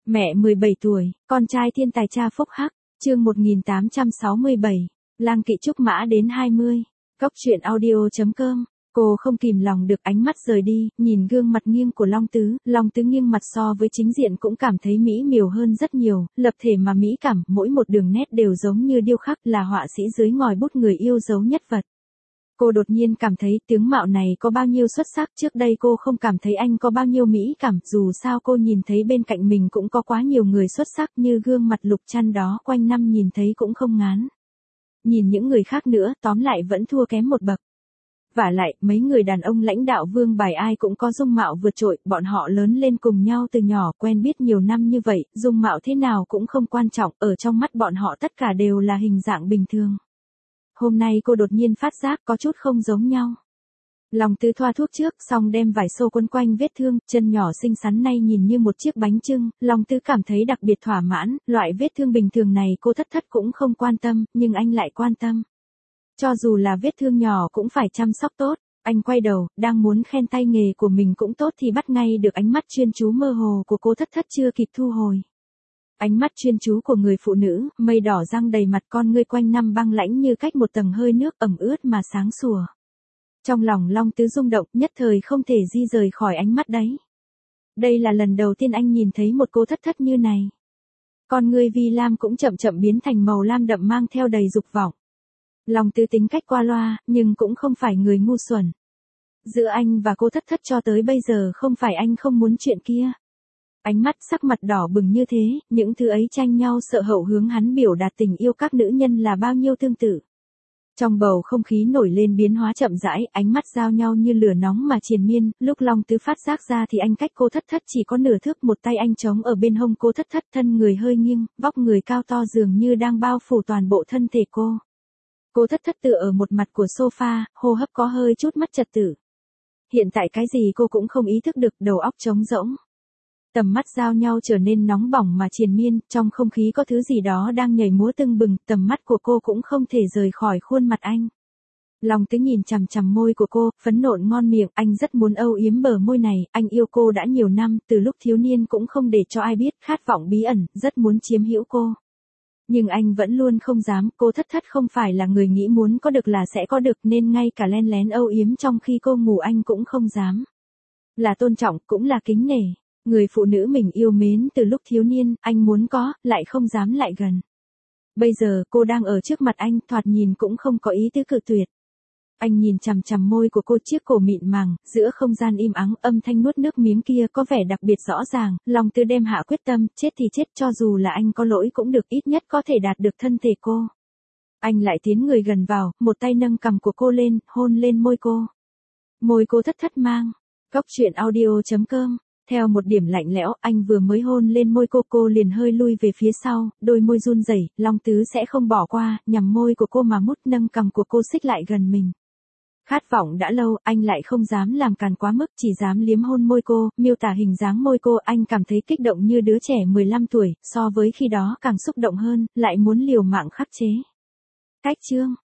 Mẹ 17 tuổi, con trai thiên tài cha phúc hắc, chương 1867, lang kỵ trúc mã đến 20. Góc truyện audio.com. Cô không kìm lòng được ánh mắt rời đi, nhìn gương mặt nghiêng của Long Tứ nghiêng mặt so với chính diện cũng cảm thấy mỹ miều hơn rất nhiều, lập thể mà mỹ cảm, mỗi một đường nét đều giống như điêu khắc, là họa sĩ dưới ngòi bút người yêu dấu nhất vật. Cô đột nhiên cảm thấy tướng mạo này có bao nhiêu xuất sắc, trước đây cô không cảm thấy anh có bao nhiêu mỹ cảm, dù sao cô nhìn thấy bên cạnh mình cũng có quá nhiều người xuất sắc như gương mặt Lục Trăn đó, quanh năm nhìn thấy cũng không ngán. Nhìn những người khác nữa, tóm lại vẫn thua kém một bậc. Vả lại, mấy người đàn ông lãnh đạo vương bài ai cũng có dung mạo vượt trội, bọn họ lớn lên cùng nhau từ nhỏ, quen biết nhiều năm như vậy, dung mạo thế nào cũng không quan trọng, ở trong mắt bọn họ tất cả đều là hình dạng bình thường. Hôm nay cô đột nhiên phát giác có chút không giống nhau. Long Tứ thoa thuốc trước, xong đem vải xô quấn quanh vết thương, chân nhỏ xinh xắn nay nhìn như một chiếc bánh chưng, Long Tứ cảm thấy đặc biệt thỏa mãn, loại vết thương bình thường này cô thất cũng không quan tâm, nhưng anh lại quan tâm. Cho dù là vết thương nhỏ cũng phải chăm sóc tốt. Anh quay đầu, đang muốn khen tay nghề của mình cũng tốt thì bắt ngay được ánh mắt chuyên chú mơ hồ của cô thất chưa kịp thu hồi. Ánh mắt chuyên chú của người phụ nữ, mây đỏ răng đầy mặt, con ngươi quanh năm băng lãnh như cách một tầng hơi nước ẩm ướt mà sáng sủa. Trong lòng Long Tứ rung động, nhất thời không thể di rời khỏi ánh mắt đấy. Đây là lần đầu tiên anh nhìn thấy một cô thất như này. Con ngươi vi lam cũng chậm biến thành màu lam đậm mang theo đầy dục vọng. Long Tứ tính cách qua loa, nhưng cũng không phải người ngu xuẩn. Giữa anh và cô thất cho tới bây giờ không phải anh không muốn chuyện kia. Ánh mắt sắc mặt đỏ bừng như thế, những thứ ấy tranh nhau sợ hậu hướng hắn biểu đạt tình yêu các nữ nhân là bao nhiêu tương tự. Trong bầu không khí nổi lên biến hóa chậm rãi, ánh mắt giao nhau như lửa nóng mà triền miên, lúc Long Tứ phát giác ra thì anh cách cô thất chỉ có nửa thước, một tay anh chống ở bên hông cô thất, thân người hơi nghiêng, vóc người cao to dường như đang bao phủ toàn bộ thân thể cô. Cô thất tựa ở một mặt của sofa, hô hấp có hơi chút mất trật tự. Hiện tại cái gì cô cũng không ý thức được, đầu óc trống rỗng. Tầm mắt giao nhau trở nên nóng bỏng mà triền miên, trong không khí có thứ gì đó đang nhảy múa tưng bừng, tầm mắt của cô cũng không thể rời khỏi khuôn mặt anh. Long Tứ nhìn chằm môi của cô, phấn nộn ngon miệng, anh rất muốn âu yếm bờ môi này, anh yêu cô đã nhiều năm, từ lúc thiếu niên cũng không để cho ai biết, khát vọng bí ẩn, rất muốn chiếm hữu cô. Nhưng anh vẫn luôn không dám, cô thất không phải là người nghĩ muốn có được là sẽ có được, nên ngay cả len lén âu yếm trong khi cô ngủ anh cũng không dám. Là tôn trọng, cũng là kính nể. Người phụ nữ mình yêu mến từ lúc thiếu niên, anh muốn có, lại không dám lại gần. Bây giờ, cô đang ở trước mặt anh, thoạt nhìn cũng không có ý tứ cự tuyệt. Anh nhìn chằm môi của cô, chiếc cổ mịn màng, giữa không gian im ắng, âm thanh nuốt nước miếng kia có vẻ đặc biệt rõ ràng, Long Tứ đem hạ quyết tâm, chết thì chết, cho dù là anh có lỗi cũng được, ít nhất có thể đạt được thân thể cô. Anh lại tiến người gần vào, một tay nâng cằm của cô lên, hôn lên môi cô. Môi cô thất mang. Góc truyện audio.com. Theo một điểm lạnh lẽo, anh vừa mới hôn lên môi cô liền hơi lui về phía sau, đôi môi run rẩy, Long Tứ sẽ không bỏ qua, nhằm môi của cô mà mút, nâng cằm của cô xích lại gần mình. Khát vọng đã lâu, anh lại không dám làm càn quá mức, chỉ dám liếm hôn môi cô, miêu tả hình dáng môi cô, anh cảm thấy kích động như đứa trẻ 15 tuổi, so với khi đó càng xúc động hơn, lại muốn liều mạng khắc chế. Cách chương